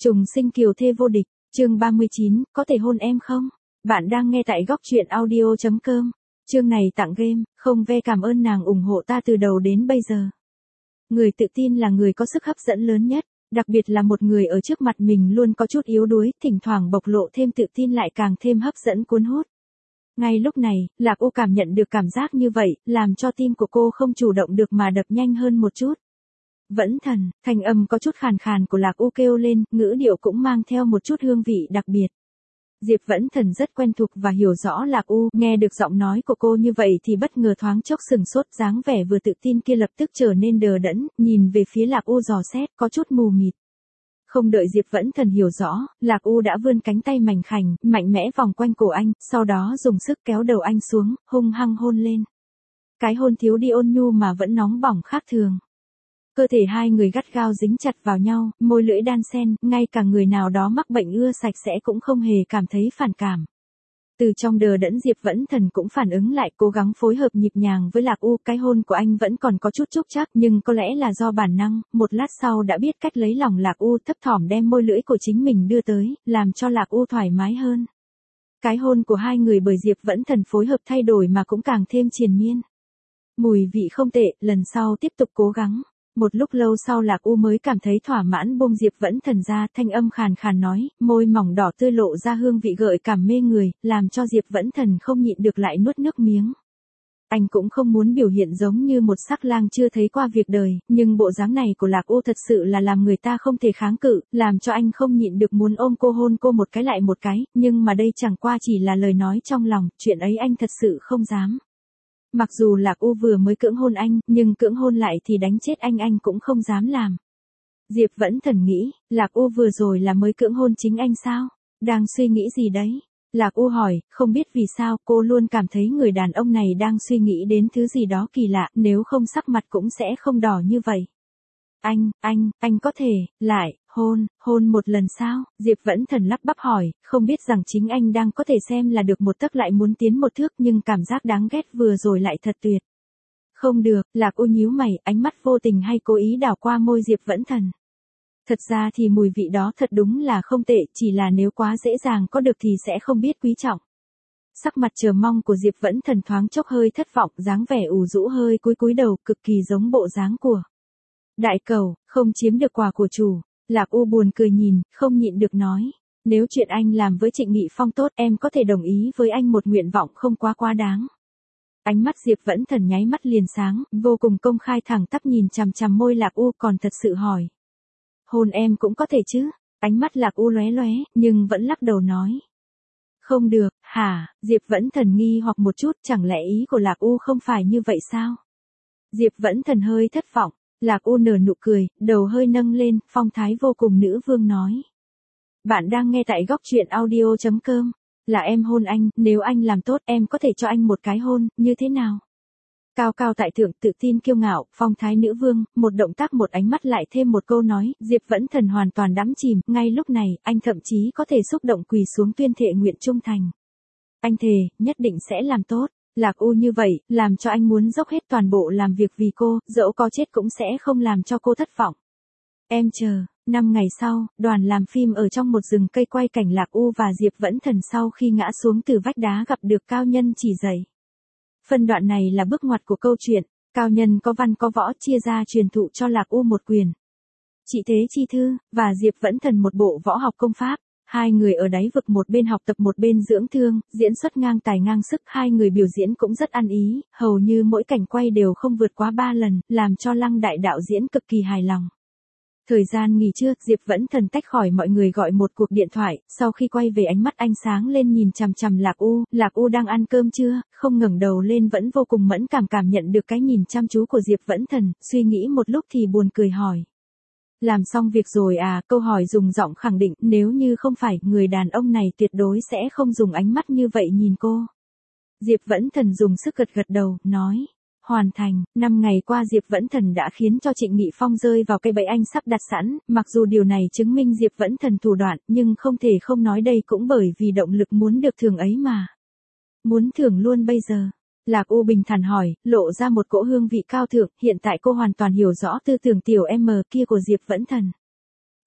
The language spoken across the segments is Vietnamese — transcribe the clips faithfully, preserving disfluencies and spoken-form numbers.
Trùng sinh kiều thê vô địch, chương ba mươi chín, có thể hôn em không? Bạn đang nghe tại góc truyện audio chấm com. Chương này tặng game, không ve cảm ơn nàng ủng hộ ta từ đầu đến bây giờ. Người tự tin là người có sức hấp dẫn lớn nhất, đặc biệt là một người ở trước mặt mình luôn có chút yếu đuối, thỉnh thoảng bộc lộ thêm tự tin lại càng thêm hấp dẫn cuốn hút. Ngay lúc này, Lạc U cảm nhận được cảm giác như vậy, làm cho tim của cô không chủ động được mà đập nhanh hơn một chút. Vẫn thần, thanh âm có chút khàn khàn của Lạc U kêu lên, ngữ điệu cũng mang theo một chút hương vị đặc biệt. Diệp Vẫn Thần rất quen thuộc và hiểu rõ Lạc U, nghe được giọng nói của cô như vậy thì bất ngờ thoáng chốc sừng sốt, dáng vẻ vừa tự tin kia lập tức trở nên đờ đẫn, nhìn về phía Lạc U dò xét, có chút mù mịt. Không đợi Diệp Vẫn Thần hiểu rõ, Lạc U đã vươn cánh tay mảnh khảnh, mạnh mẽ vòng quanh cổ anh, sau đó dùng sức kéo đầu anh xuống, hung hăng hôn lên. Cái hôn thiếu đi ôn nhu mà vẫn nóng bỏng khác thường. Cơ thể hai người gắt gao dính chặt vào nhau, môi lưỡi đan xen, ngay cả người nào đó mắc bệnh ưa sạch sẽ cũng không hề cảm thấy phản cảm. Từ trong đờ đẫn Diệp Vẫn Thần cũng phản ứng lại, cố gắng phối hợp nhịp nhàng với Lạc U, cái hôn của anh vẫn còn có chút chúc chắc, nhưng có lẽ là do bản năng, một lát sau đã biết cách lấy lòng Lạc U, thấp thỏm đem môi lưỡi của chính mình đưa tới, làm cho Lạc U thoải mái hơn. Cái hôn của hai người bởi Diệp Vẫn Thần phối hợp thay đổi mà cũng càng thêm triền miên. Mùi vị không tệ, lần sau tiếp tục cố gắng. Một lúc lâu sau Lạc U mới cảm thấy thỏa mãn buông Diệp Vẫn Thần ra, thanh âm khàn khàn nói, môi mỏng đỏ tươi lộ ra hương vị gợi cảm mê người, làm cho Diệp Vẫn Thần không nhịn được lại nuốt nước miếng. Anh cũng không muốn biểu hiện giống như một sắc lang chưa thấy qua việc đời, nhưng bộ dáng này của Lạc U thật sự là làm người ta không thể kháng cự, làm cho anh không nhịn được muốn ôm cô hôn cô một cái lại một cái, nhưng mà đây chẳng qua chỉ là lời nói trong lòng, chuyện ấy anh thật sự không dám. Mặc dù Lạc U vừa mới cưỡng hôn anh, nhưng cưỡng hôn lại thì đánh chết anh anh cũng không dám làm. Diệp Vẫn Thần nghĩ, Lạc U vừa rồi là mới cưỡng hôn chính anh sao? Đang suy nghĩ gì đấy? Lạc U hỏi, không biết vì sao cô luôn cảm thấy người đàn ông này đang suy nghĩ đến thứ gì đó kỳ lạ, nếu không sắc mặt cũng sẽ không đỏ như vậy. Anh, anh, anh có thể, lại, hôn, hôn một lần sao? Diệp Vẫn Thần lắp bắp hỏi, không biết rằng chính anh đang có thể xem là được một tấc lại muốn tiến một thước, nhưng cảm giác đáng ghét vừa rồi lại thật tuyệt. Không được, Lạc U nhíu mày, ánh mắt vô tình hay cố ý đảo qua môi Diệp Vẫn Thần. Thật ra thì mùi vị đó thật đúng là không tệ, chỉ là nếu quá dễ dàng có được thì sẽ không biết quý trọng. Sắc mặt chờ mong của Diệp Vẫn Thần thoáng chốc hơi thất vọng, dáng vẻ ủ rũ hơi cúi cúi đầu, cực kỳ giống bộ dáng của đại cẩu, không chiếm được quà của chủ. Lạc U buồn cười nhìn, không nhịn được nói. Nếu chuyện anh làm với Trịnh Nghị Phong tốt, em có thể đồng ý với anh một nguyện vọng không quá quá đáng. Ánh mắt Diệp Vẫn Thần nháy mắt liền sáng, vô cùng công khai thẳng tắp nhìn chằm chằm môi Lạc U, còn thật sự hỏi. Hôn em cũng có thể chứ? Ánh mắt Lạc U lóe lóe, nhưng vẫn lắc đầu nói. Không được, hả? Diệp Vẫn Thần nghi hoặc một chút, chẳng lẽ ý của Lạc U không phải như vậy sao? Diệp Vẫn Thần hơi thất vọng. Lạc U nở nụ cười, đầu hơi nâng lên, phong thái vô cùng nữ vương nói. Bạn đang nghe tại góc truyện audio chấm com. Là em hôn anh, nếu anh làm tốt em có thể cho anh một cái hôn, như thế nào? Cao cao tại thượng, tự tin kiêu ngạo, phong thái nữ vương, một động tác một ánh mắt lại thêm một câu nói, Diệp Vẫn Thần hoàn toàn đắm chìm, ngay lúc này, anh thậm chí có thể xúc động quỳ xuống tuyên thệ nguyện trung thành. Anh thề, nhất định sẽ làm tốt. Lạc U như vậy, làm cho anh muốn dốc hết toàn bộ làm việc vì cô, dẫu có chết cũng sẽ không làm cho cô thất vọng. Em chờ, năm ngày sau, đoàn làm phim ở trong một rừng cây quay cảnh Lạc U và Diệp Vẫn Thần sau khi ngã xuống từ vách đá gặp được Cao Nhân chỉ dạy. Phân đoạn này là bước ngoặt của câu chuyện, Cao Nhân có văn có võ chia ra truyền thụ cho Lạc U một quyền Trị Thế Chi Thư, và Diệp Vẫn Thần một bộ võ học công pháp. Hai người ở đáy vực một bên học tập một bên dưỡng thương, diễn xuất ngang tài ngang sức, hai người biểu diễn cũng rất ăn ý, hầu như mỗi cảnh quay đều không vượt quá ba lần, làm cho Lăng đại đạo diễn cực kỳ hài lòng. Thời gian nghỉ trưa, Diệp Vẫn Thần tách khỏi mọi người gọi một cuộc điện thoại, sau khi quay về ánh mắt anh sáng lên nhìn chằm chằm Lạc U, Lạc U đang ăn cơm chưa, không ngẩng đầu lên vẫn vô cùng mẫn cảm cảm nhận được cái nhìn chăm chú của Diệp Vẫn Thần, suy nghĩ một lúc thì buồn cười hỏi. Làm xong việc rồi à? Câu hỏi dùng giọng khẳng định, nếu như không phải, người đàn ông này tuyệt đối sẽ không dùng ánh mắt như vậy nhìn cô. Diệp Vẫn Thần dùng sức gật gật đầu, nói. Hoàn thành, năm ngày qua Diệp Vẫn Thần đã khiến cho Trịnh Nghị Phong rơi vào cây bẫy anh sắp đặt sẵn, mặc dù điều này chứng minh Diệp Vẫn Thần thủ đoạn, nhưng không thể không nói đây cũng bởi vì động lực muốn được thưởng ấy mà. Muốn thưởng luôn bây giờ. Lạc U bình thản hỏi, lộ ra một cỗ hương vị cao thượng, hiện tại cô hoàn toàn hiểu rõ tư tưởng tiểu em kia của Diệp Vẫn Thần.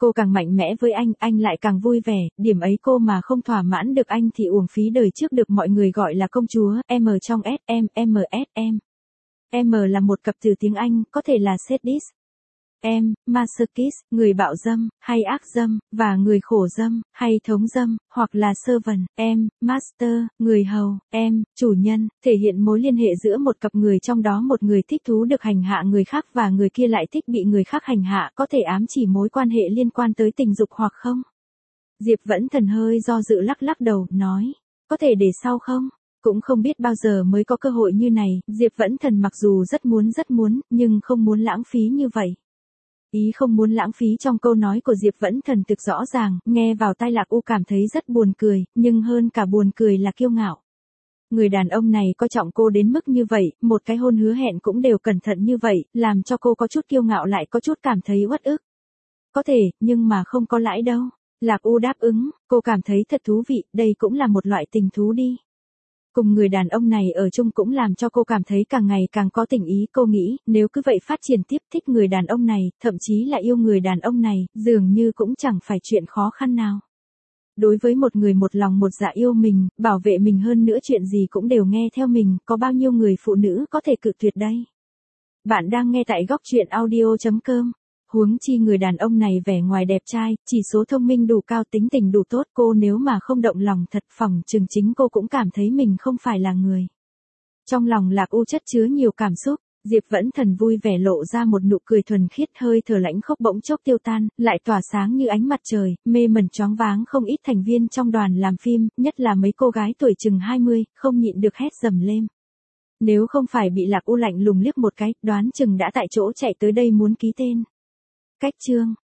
Cô càng mạnh mẽ với anh, anh lại càng vui vẻ, điểm ấy cô mà không thỏa mãn được anh thì uổng phí đời trước được mọi người gọi là công chúa, M trong S, M, M, S, M. M là một cặp từ tiếng Anh, có thể là sadist. M, masochist, người bạo dâm, hay ác dâm, và người khổ dâm, hay thống dâm, hoặc là servant. M, master, người hầu. M, chủ nhân, thể hiện mối liên hệ giữa một cặp người trong đó một người thích thú được hành hạ người khác và người kia lại thích bị người khác hành hạ, có thể ám chỉ mối quan hệ liên quan tới tình dục hoặc không. Diệp Vẫn Thần hơi do dự lắc lắc đầu, nói, có thể để sau không? Cũng không biết bao giờ mới có cơ hội như này, Diệp Vẫn Thần mặc dù rất muốn rất muốn, nhưng không muốn lãng phí như vậy. Ý không muốn lãng phí trong câu nói của Diệp Vẫn Thần thực rõ ràng, nghe vào tai Lạc U cảm thấy rất buồn cười, nhưng hơn cả buồn cười là kiêu ngạo. Người đàn ông này coi trọng cô đến mức như vậy, một cái hôn hứa hẹn cũng đều cẩn thận như vậy, làm cho cô có chút kiêu ngạo lại có chút cảm thấy uất ức. Có thể, nhưng mà không có lãi đâu. Lạc U đáp ứng, cô cảm thấy thật thú vị, đây cũng là một loại tình thú đi. Cùng người đàn ông này ở chung cũng làm cho cô cảm thấy càng ngày càng có tình ý, cô nghĩ, nếu cứ vậy phát triển tiếp thích người đàn ông này, thậm chí là yêu người đàn ông này, dường như cũng chẳng phải chuyện khó khăn nào. Đối với một người một lòng một dạ yêu mình, bảo vệ mình hơn nữa chuyện gì cũng đều nghe theo mình, có bao nhiêu người phụ nữ có thể cự tuyệt đây? Bạn đang nghe tại góc truyện audio chấm com. Huống chi người đàn ông này vẻ ngoài đẹp trai, chỉ số thông minh đủ cao, tính tình đủ tốt, cô nếu mà không động lòng thật phỏng chừng chính cô cũng cảm thấy mình không phải là người. Trong lòng Lạc U chất chứa nhiều cảm xúc, Diệp Vẫn Thần vui vẻ lộ ra một nụ cười thuần khiết, hơi thở lãnh khốc bỗng chốc tiêu tan, lại tỏa sáng như ánh mặt trời, mê mẩn choáng váng không ít thành viên trong đoàn làm phim, nhất là mấy cô gái tuổi chừng hai mươi, không nhịn được hét dầm lên. Nếu không phải bị Lạc U lạnh lùng liếc một cái, đoán chừng đã tại chỗ chạy tới đây muốn ký tên. Cách chương